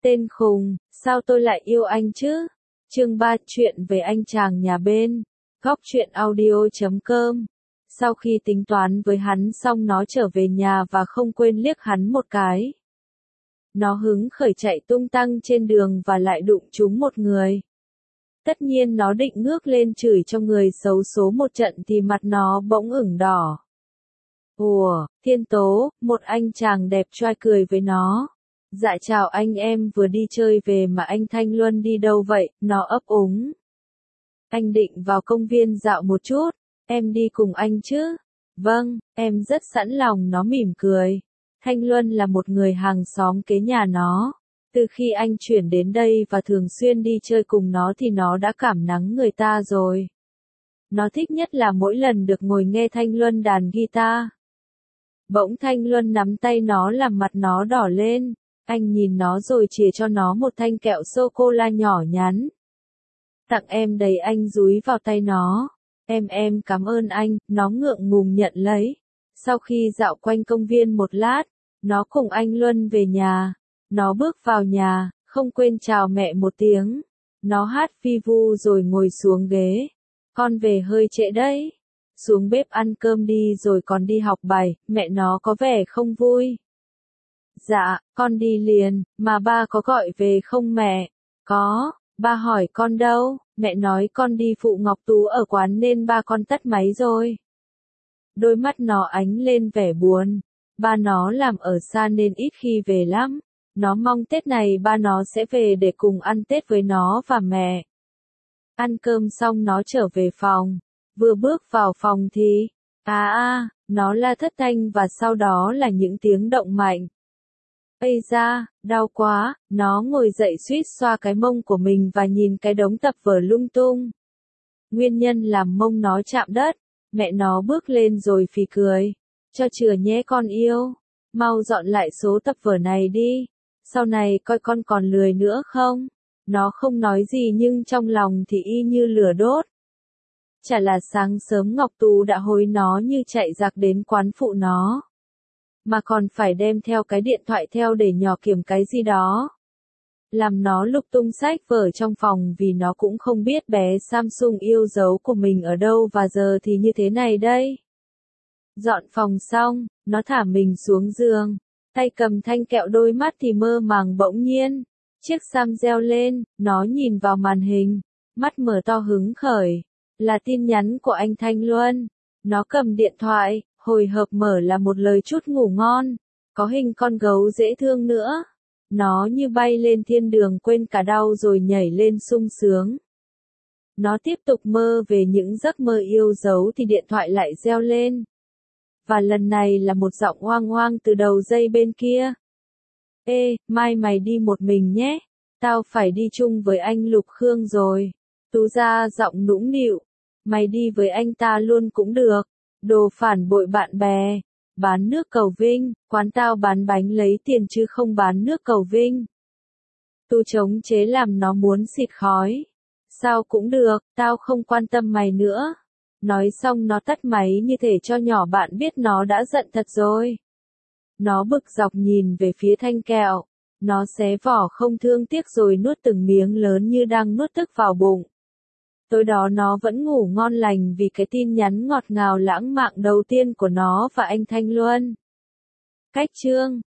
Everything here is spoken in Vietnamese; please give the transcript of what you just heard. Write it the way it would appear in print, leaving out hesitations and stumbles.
Tên khùng, sao tôi lại yêu anh chứ? Chương 3 chuyện về anh chàng nhà bên. Góc truyện audio.com. Sau khi tính toán với hắn xong nó trở về nhà và không quên liếc hắn một cái. Nó hứng khởi chạy tung tăng trên đường và lại đụng trúng một người. Tất nhiên nó định ngước lên chửi cho người xấu số một trận thì mặt nó bỗng ửng đỏ. Ủa, Thiên Tố, một anh chàng đẹp trai cười với nó. Dạ chào anh, em vừa đi chơi về mà anh Thanh Luân đi đâu vậy? Nó ấp úng. Anh định vào công viên dạo một chút, em đi cùng anh chứ? Vâng, em rất sẵn lòng, nó mỉm cười. Thanh Luân là một người hàng xóm kế nhà nó. Từ khi anh chuyển đến đây và thường xuyên đi chơi cùng nó thì nó đã cảm nắng người ta rồi. Nó thích nhất là mỗi lần được ngồi nghe Thanh Luân đàn guitar. Bỗng Thanh Luân nắm tay nó làm mặt nó đỏ lên. Anh nhìn nó rồi chìa cho nó một thanh kẹo sô-cô-la nhỏ nhắn. Tặng em đấy, anh dúi vào tay nó. Em cảm ơn anh, nó ngượng ngùng nhận lấy. Sau khi dạo quanh công viên một lát, nó cùng anh Luân về nhà. Nó bước vào nhà, không quên chào mẹ một tiếng. Nó hát vi vu rồi ngồi xuống ghế. Con về hơi trễ đấy. Xuống bếp ăn cơm đi rồi còn đi học bài, mẹ nó có vẻ không vui. Dạ, con đi liền, mà ba có gọi về không mẹ? Có, ba hỏi con đâu, mẹ nói con đi phụ Ngọc Tú ở quán nên ba con tắt máy rồi. Đôi mắt nó ánh lên vẻ buồn, ba nó làm ở xa nên ít khi về lắm. Nó mong Tết này ba nó sẽ về để cùng ăn Tết với nó và mẹ. Ăn cơm xong nó trở về phòng, vừa bước vào phòng thì, nó la thất thanh và sau đó là những tiếng động mạnh. Ây da, đau quá, nó ngồi dậy suýt xoa cái mông của mình và nhìn cái đống tập vở lung tung. Nguyên nhân làm mông nó chạm đất, mẹ nó bước lên rồi phì cười. Cho chừa nhé con yêu, mau dọn lại số tập vở này đi, sau này coi con còn lười nữa không? Nó không nói gì nhưng trong lòng thì y như lửa đốt. Chả là sáng sớm Ngọc Tú đã hối nó như chạy giặc đến quán phụ nó. Mà còn phải đem theo cái điện thoại theo để nhỏ kiểm cái gì đó. Làm nó lục tung sách vở trong phòng vì nó cũng không biết bé Samsung yêu dấu của mình ở đâu và giờ thì như thế này đây. Dọn phòng xong, nó thả mình xuống giường, tay cầm thanh kẹo, đôi mắt thì mơ màng. Bỗng nhiên, chiếc Sam reo lên, nó nhìn vào màn hình, mắt mở to hứng khởi, là tin nhắn của anh Thanh Luân. Nó cầm điện thoại, hồi hộp mở là một lời chúc ngủ ngon, có hình con gấu dễ thương nữa. Nó như bay lên thiên đường, quên cả đau rồi nhảy lên sung sướng. Nó tiếp tục mơ về những giấc mơ yêu dấu thì điện thoại lại reo lên. Và lần này là một giọng hoang hoang từ đầu dây bên kia. Ê, mai mày đi một mình nhé, tao phải đi chung với anh Lục Khương rồi. Tú ra giọng nũng nịu, mày đi với anh ta luôn cũng được. Đồ phản bội bạn bè. Bán nước cầu vinh, quán tao bán bánh lấy tiền chứ không bán nước cầu vinh. Tu chống chế làm nó muốn xịt khói. Sao cũng được, tao không quan tâm mày nữa. Nói xong nó tắt máy như thể cho nhỏ bạn biết nó đã giận thật rồi. Nó bực dọc nhìn về phía thanh kẹo. Nó xé vỏ không thương tiếc rồi nuốt từng miếng lớn như đang nuốt tức vào bụng. Tối đó nó vẫn ngủ ngon lành vì cái tin nhắn ngọt ngào lãng mạn đầu tiên của nó và anh Thanh Luân. Cách chương